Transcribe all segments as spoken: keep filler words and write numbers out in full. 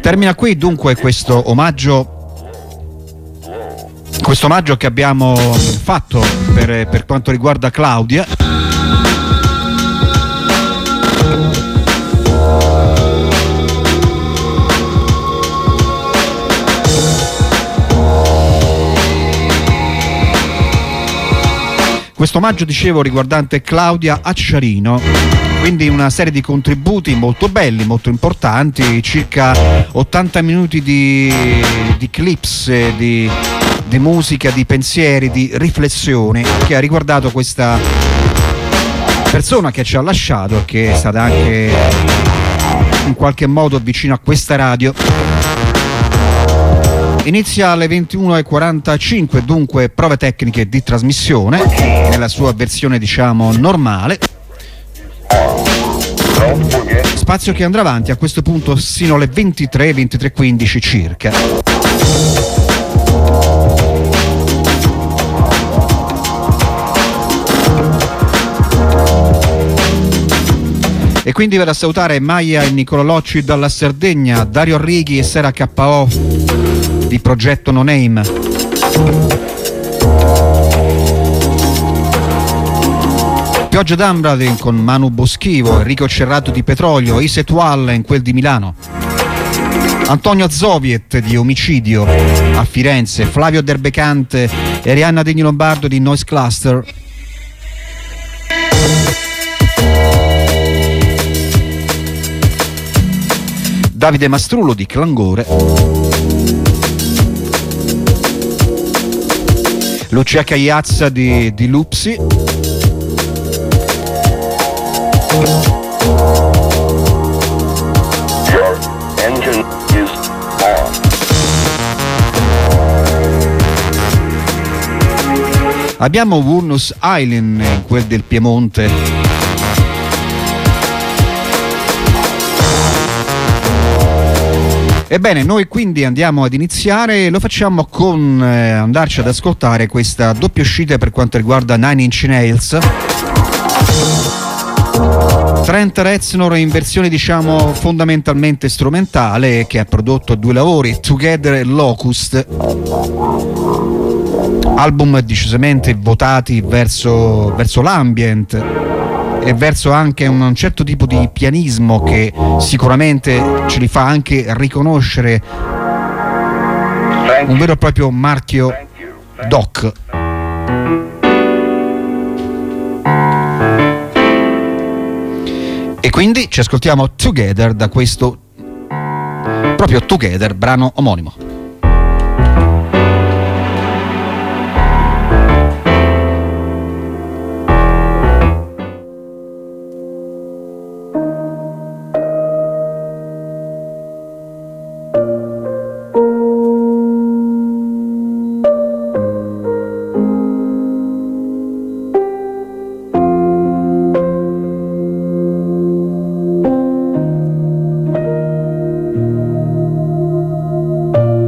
Termina qui dunque questo omaggio questo omaggio che abbiamo fatto per, per quanto riguarda Claudia. Questo omaggio, dicevo, riguardante Claudia Acciarino, quindi una serie di contributi molto belli, molto importanti, circa ottanta minuti di, di clips, di, di musica, di pensieri, di riflessioni che ha riguardato questa persona che ci ha lasciato e che è stata anche in qualche modo vicino a questa radio. Inizia alle ventuno e quarantacinque, dunque prove tecniche di trasmissione nella sua versione, diciamo, normale. Spazio che andrà avanti a questo punto sino alle ventitré, ventitré e quindici circa. E quindi vado a salutare Maia e Nicola Locci dalla Sardegna, Dario Arrighi e Sera K O di Progetto No Name. Pioggia d'Ambra con Manu Boschivo, Enrico Cerrato di Petrolio, Iset Wallen, quel di Milano, Antonio Zoviet di Omicidio a Firenze, Flavio Derbecante e Arianna Degni Lombardo di Noise Cluster. Davide Mastrullo di Clangore, Lucia Cagliazza di, di Lupsi, Your engine is on. abbiamo Wurnus Island, in quel del Piemonte. Ebbene, noi quindi andiamo ad iniziare e lo facciamo con eh, andarci ad ascoltare questa doppia uscita per quanto riguarda Nine Inch Nails. Trent Reznor in versione, diciamo, fondamentalmente strumentale, che ha prodotto due lavori, Together e Locust, album decisamente votati verso, verso l'ambient e verso anche un certo tipo di pianismo che sicuramente ce li fa anche riconoscere un vero e proprio marchio doc. E quindi ci ascoltiamo Together da questo proprio Together, brano omonimo. Thank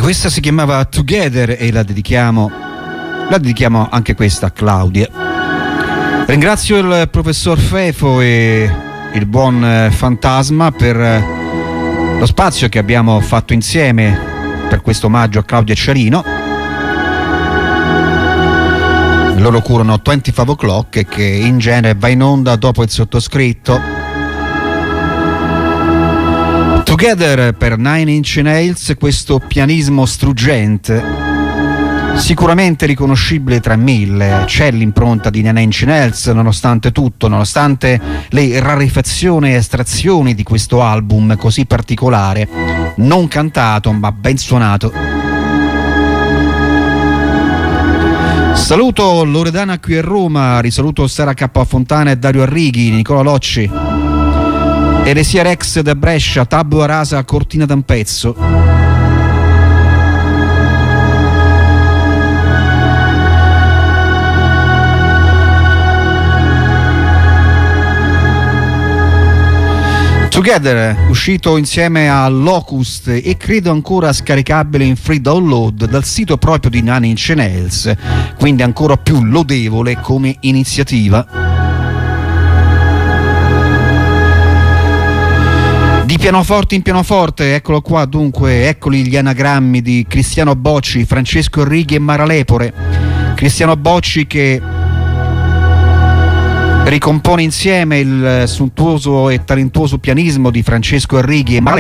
Questa si chiamava Together e la dedichiamo, la dedichiamo anche questa a Claudia. Ringrazio il professor Fefo e il buon Fantasma per lo spazio che abbiamo fatto insieme per questo omaggio a Claudia Ciarino. Loro curano venticinque O'Clock, che in genere va in onda dopo il sottoscritto. Together per Nine Inch Nails, questo pianismo struggente, sicuramente riconoscibile tra mille. C'è l'impronta di Nine Inch Nails nonostante tutto, nonostante le rarefazioni e estrazioni di questo album così particolare, non cantato ma ben suonato. Saluto Loredana qui a Roma, risaluto Sara K. Fontana e Dario Arrighi, Nicola Locci, Eresia Rex da Brescia, Tabula Rasa, Cortina d'Ampezzo. Together, uscito insieme a Locust e credo ancora scaricabile in free download dal sito proprio di Nine Inch Nails, quindi ancora più lodevole come iniziativa. Di pianoforte in pianoforte, eccolo qua dunque, eccoli gli anagrammi di Cristiano Bocci, Francesco Righi e Mara Lepore. Cristiano Bocci che ricompone insieme il sontuoso e talentuoso pianismo di Francesco Arrighi e Mara